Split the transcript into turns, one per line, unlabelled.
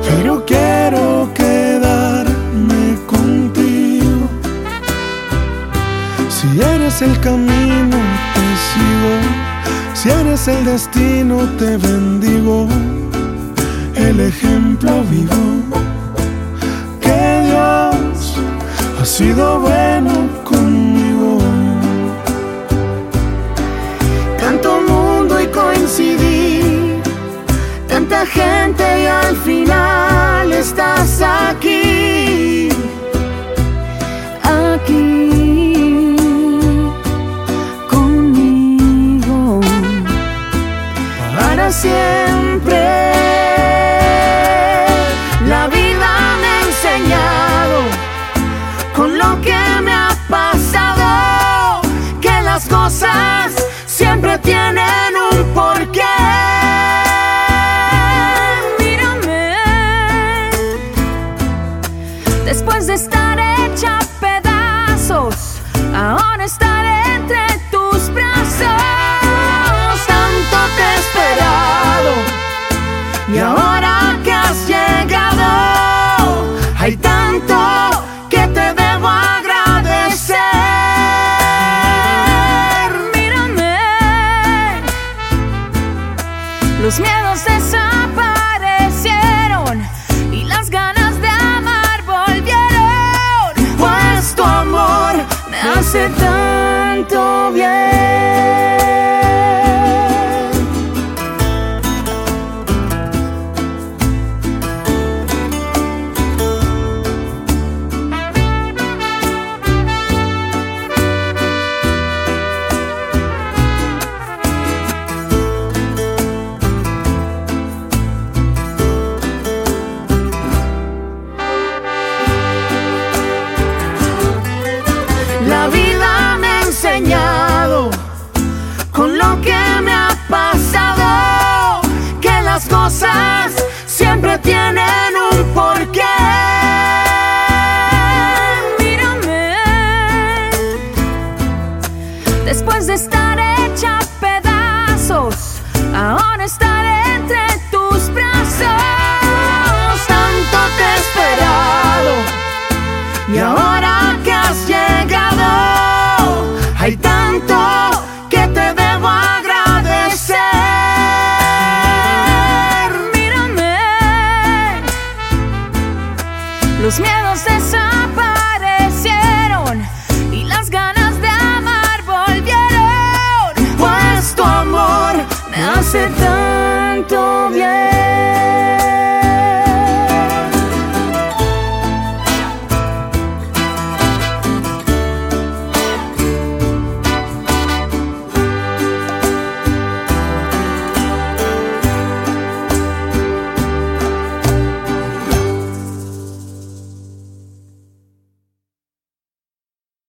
pero quiero quedarme contigo. Si eres el camino, te sigo. Si eres el destino, te bendigo. El ejemplo vivo que Dios ha sido bueno conmigo. Tanto mundo y coincidí, tanta gente y al final estás aquí, aquí conmigo para siempre. La vida me ha enseñado con lo que me ha pasado que las cosas siempre tienen un porqué. Mírame, después de estar hecha a pedazos, ahora estaré entre tus brazos. Tanto te he esperado y ahora que has llegado, hay tanto que te debo agradecer. Mírame, los miedos desaparecieron y las ganas de amar volvieron, pues tu amor me hace tanto bien. La vida me ha enseñado con lo que me ha pasado que las cosas siempre tienen un porqué. Mírame, después de estar hecha a pedazos, ahora estaré entre tus brazos. Tanto te he esperado y ahora que has llegado, hay tanto que te debo agradecer. Mírame, los miedos desaparecieron y las ganas de amar volvieron, pues tu amor me hace tan